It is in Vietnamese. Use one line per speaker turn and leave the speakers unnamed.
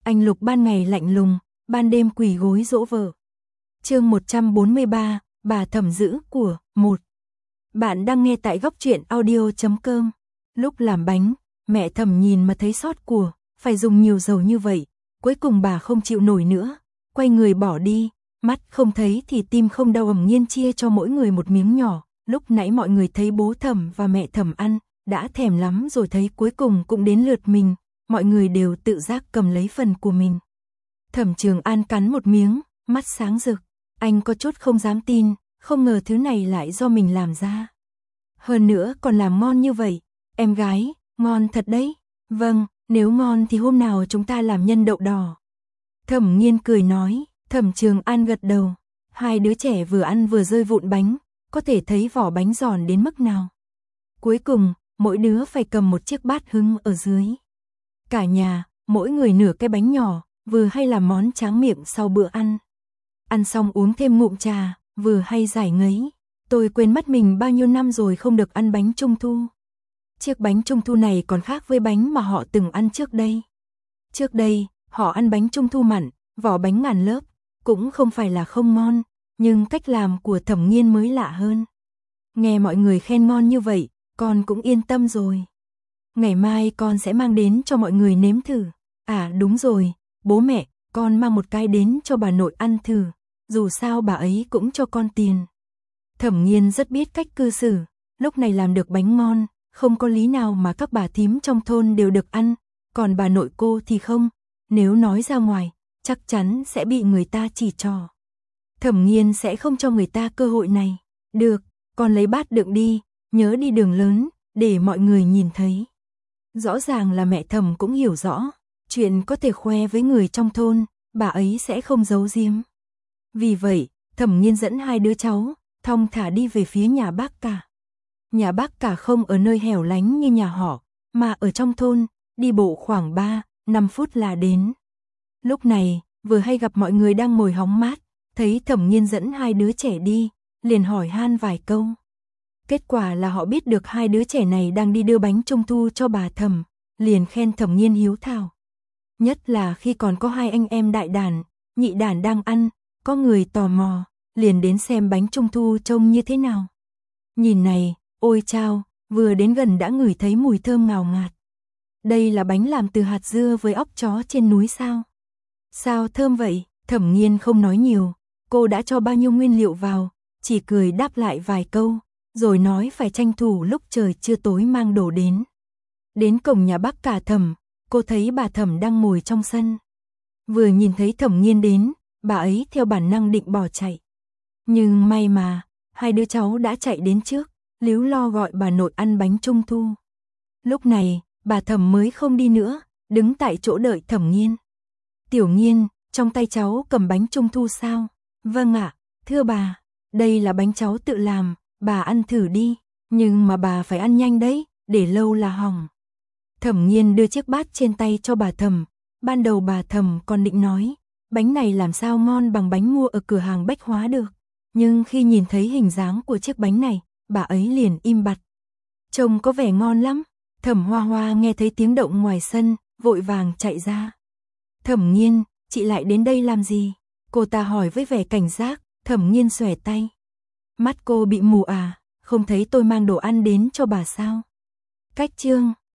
Anh Lục ban ngày lạnh lùng, ban đêm quỳ gối dỗ vợ. Chương 143, bà Thẩm giữ của 1. Bạn đang nghe tại góc truyện audio.com. Lúc làm bánh, mẹ Thẩm nhìn mà thấy xót của, phải dùng nhiều dầu như vậy, cuối cùng bà không chịu nổi nữa, quay người bỏ đi, mắt không thấy thì tim không đau, ầm nhiên chia cho mỗi người một miếng nhỏ. Lúc nãy mọi người thấy bố Thẩm và mẹ Thẩm ăn, đã thèm lắm rồi, thấy cuối cùng cũng đến lượt mình, mọi người đều tự giác cầm lấy phần của mình. Thẩm Trường An cắn một miếng, mắt sáng rực, anh có chút không dám tin, không ngờ thứ này lại do mình làm ra. Hơn nữa còn làm ngon như vậy, em gái, ngon thật đấy. Vâng, nếu ngon thì hôm nào chúng ta làm nhân đậu đỏ. Thẩm Nghiên cười nói. Thẩm Trường An gật đầu. Hai đứa trẻ vừa ăn vừa rơi vụn bánh, có thể thấy vỏ bánh giòn đến mức nào. Cuối cùng, mỗi đứa phải cầm một chiếc bát hứng ở dưới. Cả nhà, mỗi người nửa cái bánh nhỏ, vừa hay làm món tráng miệng sau bữa ăn. Ăn xong uống thêm ngụm trà, vừa hay giải ngấy. Tôi quên mất mình bao nhiêu năm rồi không được ăn bánh trung thu. Chiếc bánh trung thu này còn khác với bánh mà họ từng ăn trước đây. Trước đây, họ ăn bánh trung thu mặn, vỏ bánh ngàn lớp, cũng không phải là không ngon, nhưng cách làm của Thẩm Nghiên mới lạ hơn. Nghe mọi người khen ngon như vậy, con cũng yên tâm rồi. Ngày mai con sẽ mang đến cho mọi người nếm thử. À đúng rồi, bố mẹ, con mang một cái đến cho bà nội ăn thử, dù sao bà ấy cũng cho con tiền. Thẩm Nghiên rất biết cách cư xử, lúc này làm được bánh ngon, không có lý nào mà các bà thím trong thôn đều được ăn, còn bà nội cô thì không, nếu nói ra ngoài, chắc chắn sẽ bị người ta chỉ trỏ. Thẩm Nghiên sẽ không cho người ta cơ hội này. Được, con lấy bát đựng đi, nhớ đi đường lớn, để mọi người nhìn thấy. Rõ ràng là mẹ Thẩm cũng hiểu rõ, chuyện có thể khoe với người trong thôn, bà ấy sẽ không giấu giếm. Vì vậy, Thẩm Nghiên dẫn hai đứa cháu, thong thả đi về phía nhà bác cả. Nhà bác cả không ở nơi hẻo lánh như nhà họ, mà ở trong thôn, đi bộ khoảng 3-5 phút là đến. Lúc này, vừa hay gặp mọi người đang ngồi hóng mát, thấy Thẩm Nghiên dẫn hai đứa trẻ đi, liền hỏi han vài câu. Kết quả là họ biết được hai đứa trẻ này đang đi đưa bánh trung thu cho bà Thẩm, liền khen Thẩm Nghiên hiếu thảo. Nhất là khi còn có hai anh em đại đàn, nhị đàn đang ăn, có người tò mò, liền đến xem bánh trung thu trông như thế nào. Nhìn này, ôi chao, vừa đến gần đã ngửi thấy mùi thơm ngào ngạt. Đây là bánh làm từ hạt dưa với óc chó trên núi sao? Sao thơm vậy? Thẩm Nghiên không nói nhiều, cô đã cho bao nhiêu nguyên liệu vào, chỉ cười đáp lại vài câu, rồi nói phải tranh thủ lúc trời chưa tối mang đồ đến. Đến cổng nhà bác cả Thẩm, cô thấy bà Thẩm đang ngồi trong sân. Vừa nhìn thấy Thẩm Nghiên đến, bà ấy theo bản năng định bỏ chạy. Nhưng may mà, hai đứa cháu đã chạy đến trước, líu lo gọi bà nội ăn bánh trung thu. Lúc này, bà Thẩm mới không đi nữa, đứng tại chỗ đợi Thẩm Nghiên. Tiểu Nghiên, trong tay cháu cầm bánh trung thu sao? Vâng ạ, thưa bà, đây là bánh cháu tự làm, bà ăn thử đi, nhưng mà bà phải ăn nhanh đấy, để lâu là hỏng. Thẩm Nghiên đưa chiếc bát trên tay cho bà Thẩm, ban đầu bà Thẩm còn định nói, bánh này làm sao ngon bằng bánh mua ở cửa hàng bách hóa được, nhưng khi nhìn thấy hình dáng của chiếc bánh này, bà ấy liền im bặt. Trông có vẻ ngon lắm. Thẩm Hoa Hoa nghe thấy tiếng động ngoài sân, vội vàng chạy ra. Thẩm Nghiên, chị lại đến đây làm gì? Cô ta hỏi với vẻ cảnh giác. Thẩm Nghiên xòe tay. Mắt cô bị mù à, không thấy tôi mang đồ ăn đến cho bà sao? Cách chương